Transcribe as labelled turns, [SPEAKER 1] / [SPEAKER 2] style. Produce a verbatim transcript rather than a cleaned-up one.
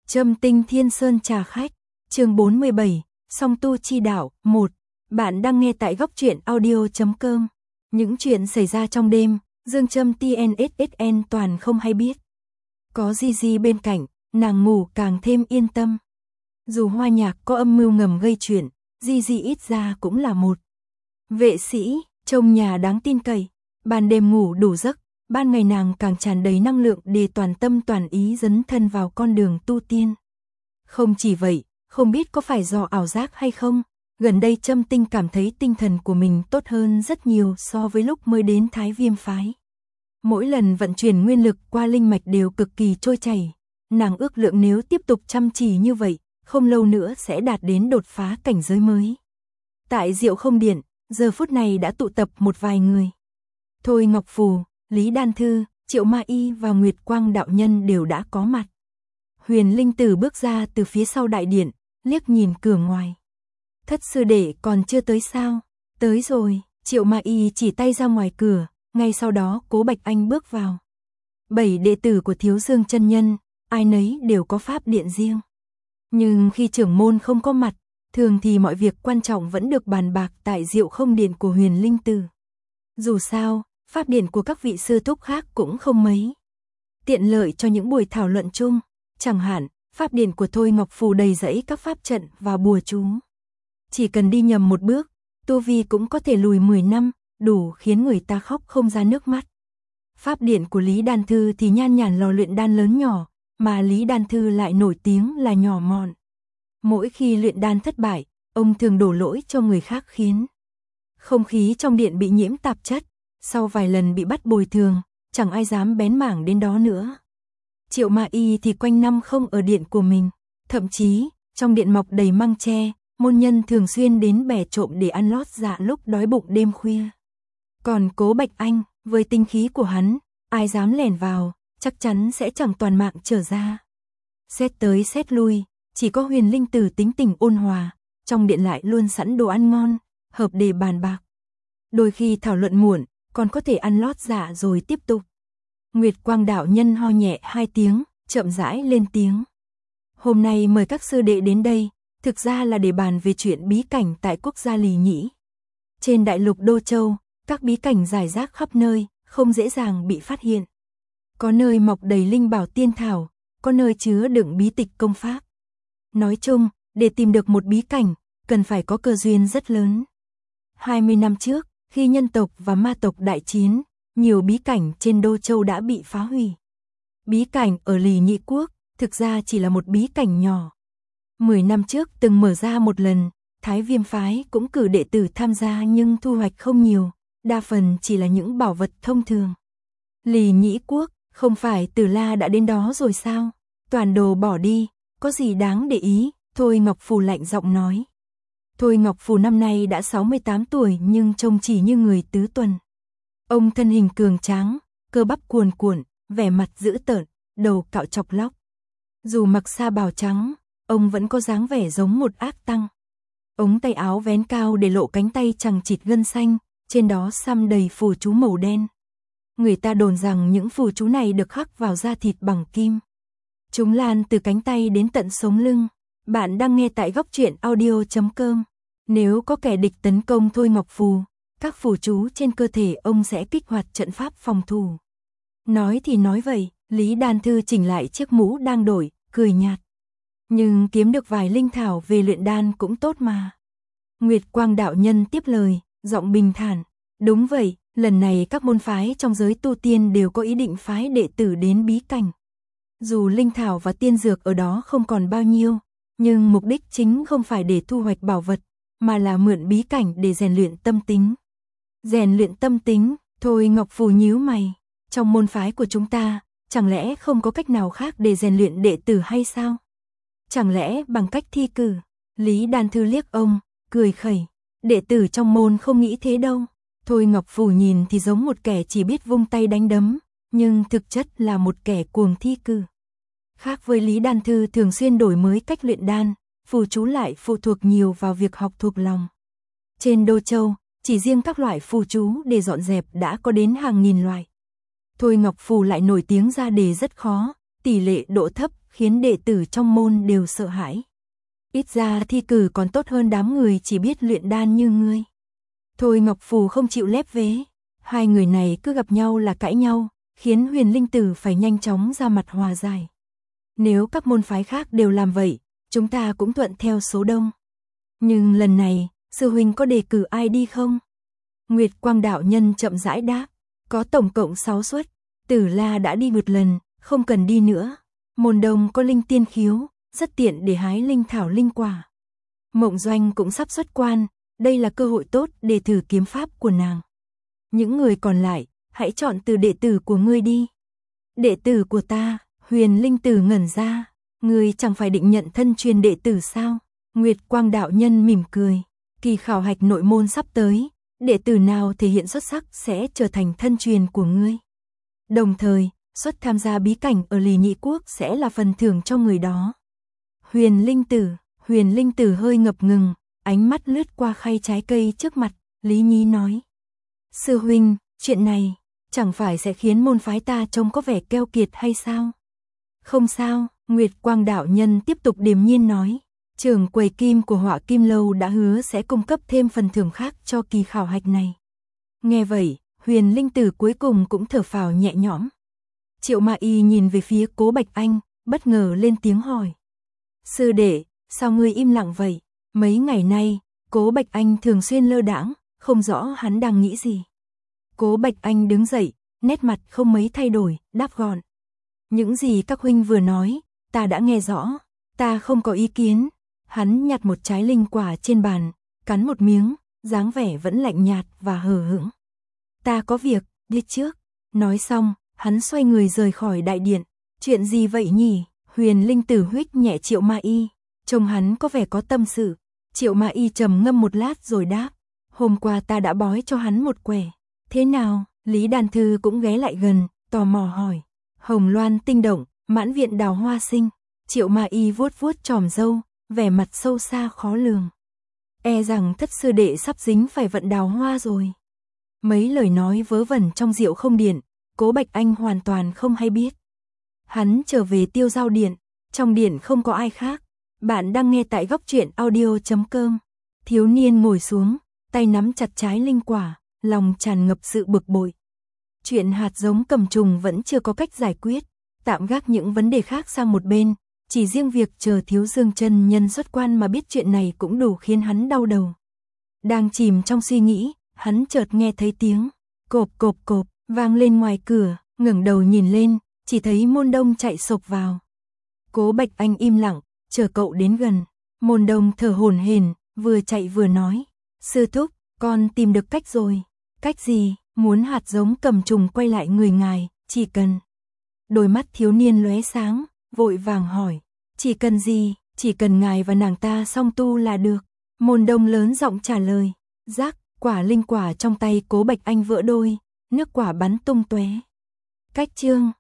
[SPEAKER 1] Châm tinh Thiên Sơn trà khách, chương bốn mươi bảy, song tu chi đạo, một. Bạn đang nghe tại góc truyện audio chấm com. Những chuyện xảy ra trong đêm, Dương Trâm tê en ét ét en toàn không hay biết. Có Gigi bên cạnh, nàng ngủ càng thêm yên tâm. Dù Hoa Nhạc có âm mưu ngầm gây chuyện, Gigi ít ra cũng là một vệ sĩ, trông nhà đáng tin cậy. Ban đêm ngủ đủ giấc, ban ngày nàng càng tràn đầy năng lượng để toàn tâm toàn ý dấn thân vào con đường tu tiên. Không chỉ vậy, không biết có phải do ảo giác hay không, gần đây Trâm Tinh cảm thấy tinh thần của mình tốt hơn rất nhiều so với lúc mới đến Thái Viêm phái. Mỗi lần vận chuyển nguyên lực qua linh mạch đều cực kỳ trôi chảy, nàng ước lượng nếu tiếp tục chăm chỉ như vậy, không lâu nữa sẽ đạt đến đột phá cảnh giới mới. Tại Diệu Không Điện, giờ phút này đã tụ tập một vài người. Thôi Ngọc Phù, Lý Đan Thư, Triệu Ma Y và Nguyệt Quang đạo nhân đều đã có mặt. Huyền Linh Tử bước ra từ phía sau đại điện, liếc nhìn cửa ngoài. Thất sư đệ còn chưa tới sao? Tới rồi, Triệu Ma Y chỉ tay ra ngoài cửa, ngay sau đó Cố Bạch Anh bước vào. Bảy đệ tử của Thiếu Dương chân nhân, ai nấy đều có pháp điện riêng. Nhưng khi trưởng môn không có mặt, thường thì mọi việc quan trọng vẫn được bàn bạc tại Diệu Không Điện của Huyền Linh Tử. Dù sao, pháp điện của các vị sư thúc khác cũng không mấy tiện lợi cho những buổi thảo luận chung, chẳng hạn, pháp điện của Thôi Ngọc Phù đầy rẫy các pháp trận và bùa chú. Chỉ cần đi nhầm một bước, tu vi cũng có thể lùi mười năm, đủ khiến người ta khóc không ra nước mắt. Pháp điện của Lý Đan Thư thì nhan nhản lò luyện đan lớn nhỏ, mà Lý Đan Thư lại nổi tiếng là nhỏ mọn. Mỗi khi luyện đan thất bại, ông thường đổ lỗi cho người khác khiến không khí trong điện bị nhiễm tạp chất. Sau vài lần bị bắt bồi thường, chẳng ai dám bén mảng đến đó nữa. Triệu Ma Y thì quanh năm không ở điện của mình, thậm chí, trong điện mọc đầy măng tre, môn nhân thường xuyên đến bẻ trộm để ăn lót dạ lúc đói bụng đêm khuya. Còn Cố Bạch Anh, với tinh khí của hắn, ai dám lẻn vào, chắc chắn sẽ chẳng toàn mạng trở ra. Xét tới xét lui, chỉ có Huyền Linh Tử tính tình ôn hòa, trong điện lại luôn sẵn đồ ăn ngon, hợp để bàn bạc. Đôi khi thảo luận muộn, còn có thể ăn lót dạ rồi tiếp tục. Nguyệt Quang đạo nhân ho nhẹ hai tiếng, chậm rãi lên tiếng. Hôm nay mời các sư đệ đến đây, thực ra là để bàn về chuyện bí cảnh tại quốc gia Lì Nhĩ. Trên đại lục Đô Châu, các bí cảnh rải rác khắp nơi, không dễ dàng bị phát hiện. Có nơi mọc đầy linh bảo tiên thảo, có nơi chứa đựng bí tịch công pháp. Nói chung, để tìm được một bí cảnh, cần phải có cơ duyên rất lớn. hai mươi năm trước, khi nhân tộc và ma tộc đại chiến, nhiều bí cảnh trên Đô Châu đã bị phá hủy. Bí cảnh ở Lì Nhĩ Quốc, thực ra chỉ là một bí cảnh nhỏ. Mười năm trước từng mở ra một lần, Thái Viêm phái cũng cử đệ tử tham gia nhưng thu hoạch không nhiều, đa phần chỉ là những bảo vật thông thường. Lì Nhĩ Quốc, không phải Từ La đã đến đó rồi sao? Toàn đồ bỏ đi, có gì đáng để ý? Thôi Ngọc Phù lạnh giọng nói. Thôi Ngọc Phù năm nay đã sáu mươi tám tuổi nhưng trông chỉ như người tứ tuần. Ông thân hình cường tráng, cơ bắp cuồn cuộn, vẻ mặt dữ tợn, đầu cạo chọc lóc. Dù mặc sa bào trắng, ông vẫn có dáng vẻ giống một ác tăng. Ống tay áo vén cao để lộ cánh tay chằng chịt gân xanh, trên đó xăm đầy phù chú màu đen. Người ta đồn rằng những phù chú này được khắc vào da thịt bằng kim. Chúng lan từ cánh tay đến tận sống lưng. Bạn đang nghe tại góc truyện audio chấm com. Nếu có kẻ địch tấn công Thôi Ngọc Phù, các phù chú trên cơ thể ông sẽ kích hoạt trận pháp phòng thủ. Nói thì nói vậy, Lý Đan Thư chỉnh lại chiếc mũ đang đổi, cười nhạt. Nhưng kiếm được vài linh thảo về luyện đan cũng tốt mà. Nguyệt Quang đạo nhân tiếp lời, giọng bình thản. Đúng vậy, lần này các môn phái trong giới tu tiên đều có ý định phái đệ tử đến bí cảnh. Dù linh thảo và tiên dược ở đó không còn bao nhiêu, nhưng mục đích chính không phải để thu hoạch bảo vật, mà là mượn bí cảnh để rèn luyện tâm tính. Rèn luyện tâm tính, Thôi Ngọc Phù nhíu mày. Trong môn phái của chúng ta, chẳng lẽ không có cách nào khác để rèn luyện đệ tử hay sao? Chẳng lẽ bằng cách thi cử? Lý Đan Thư liếc ông, cười khẩy. Đệ tử trong môn không nghĩ thế đâu. Thôi Ngọc Phù nhìn thì giống một kẻ chỉ biết vung tay đánh đấm, nhưng thực chất là một kẻ cuồng thi cử. Khác với Lý Đan Thư thường xuyên đổi mới cách luyện đan, phù chú lại phụ thuộc nhiều vào việc học thuộc lòng. Trên Đô Châu, chỉ riêng các loại phù chú để dọn dẹp đã có đến hàng nghìn loại. Thôi Ngọc Phù lại nổi tiếng ra đề rất khó, tỷ lệ độ thấp khiến đệ tử trong môn đều sợ hãi. Ít ra thi cử còn tốt hơn đám người chỉ biết luyện đan như ngươi. Thôi Ngọc Phù không chịu lép vế, hai người này cứ gặp nhau là cãi nhau, khiến Huyền Linh Tử phải nhanh chóng ra mặt hòa giải. Nếu các môn phái khác đều làm vậy, chúng ta cũng thuận theo số đông. Nhưng lần này, sư huynh có đề cử ai đi không? Nguyệt Quang đạo nhân chậm rãi đáp, có tổng cộng sáu suất, Tử La đã đi một lần, không cần đi nữa. Môn Đông có linh tiên khiếu, rất tiện để hái linh thảo linh quả. Mộng Doanh cũng sắp xuất quan, đây là cơ hội tốt để thử kiếm pháp của nàng. Những người còn lại, hãy chọn từ đệ tử của ngươi đi. Đệ tử của ta? Huyền Linh Tử ngẩn ra, ngươi chẳng phải định nhận thân truyền đệ tử sao? Nguyệt Quang đạo nhân mỉm cười, kỳ khảo hạch nội môn sắp tới, đệ tử nào thể hiện xuất sắc sẽ trở thành thân truyền của ngươi. Đồng thời, suất tham gia bí cảnh ở Lì Nhị Quốc sẽ là phần thưởng cho người đó. Huyền Linh Tử, Huyền Linh Tử hơi ngập ngừng, ánh mắt lướt qua khay trái cây trước mặt, Lý Nhí nói. Sư huynh, chuyện này, chẳng phải sẽ khiến môn phái ta trông có vẻ keo kiệt hay sao? Không sao, Nguyệt Quang đạo nhân tiếp tục điềm nhiên nói. Trưởng quầy kim của Họa Kim Lâu đã hứa sẽ cung cấp thêm phần thưởng khác cho kỳ khảo hạch này. Nghe vậy, Huyền Linh Tử cuối cùng cũng thở phào nhẹ nhõm. Triệu Ma Y nhìn về phía Cố Bạch Anh, bất ngờ lên tiếng hỏi. Sư đệ, sao ngươi im lặng vậy? Mấy ngày nay, Cố Bạch Anh thường xuyên lơ đãng, không rõ hắn đang nghĩ gì. Cố Bạch Anh đứng dậy, nét mặt không mấy thay đổi, đáp gọn. Những gì các huynh vừa nói, ta đã nghe rõ, ta không có ý kiến. Hắn nhặt một trái linh quả trên bàn, cắn một miếng, dáng vẻ vẫn lạnh nhạt và hờ hững. Ta có việc, đi trước. Nói xong, hắn xoay người rời khỏi đại điện. Chuyện gì vậy nhỉ? Huyền Linh Tử huých nhẹ Triệu Ma Y, trông hắn có vẻ có tâm sự. Triệu Ma Y trầm ngâm một lát rồi đáp. Hôm qua ta đã bói cho hắn một quẻ. Thế nào? Lý Đàn Thư cũng ghé lại gần, tò mò hỏi. Hồng loan tinh động, mãn viện đào hoa sinh. Triệu Ma Y vuốt vuốt chòm râu, vẻ mặt sâu xa khó lường. E rằng thất sư đệ sắp dính phải vận đào hoa rồi. Mấy lời nói vớ vẩn trong Diệu Không Điện, Cố Bạch Anh hoàn toàn không hay biết. Hắn trở về Tiêu Giao Điện, trong điện không có ai khác. Bạn đang nghe tại góc truyện audio chấm com. Thiếu niên ngồi xuống, tay nắm chặt trái linh quả, lòng tràn ngập sự bực bội. Chuyện hạt giống cầm trùng vẫn chưa có cách giải quyết, tạm gác những vấn đề khác sang một bên. Chỉ riêng việc chờ Thiếu Dương chân nhân xuất quan mà biết chuyện này cũng đủ khiến hắn đau đầu. Đang chìm trong suy nghĩ, hắn chợt nghe thấy tiếng cộp cộp cộp vang lên ngoài cửa, ngẩng đầu nhìn lên, chỉ thấy Môn Đông chạy sộc vào. Cố Bạch Anh im lặng, chờ cậu đến gần. Môn Đông thở hổn hển, vừa chạy vừa nói: "Sư thúc, con tìm được cách rồi." "Cách gì?" "Muốn hạt giống cầm trùng quay lại người ngài, chỉ cần." Đôi mắt thiếu niên lóe sáng, vội vàng hỏi, chỉ cần gì? Chỉ cần ngài và nàng ta song tu là được. Môn Đông lớn giọng trả lời. Rắc, quả linh quả trong tay Cố Bạch Anh vỡ đôi, nước quả bắn tung tóe. Cách chương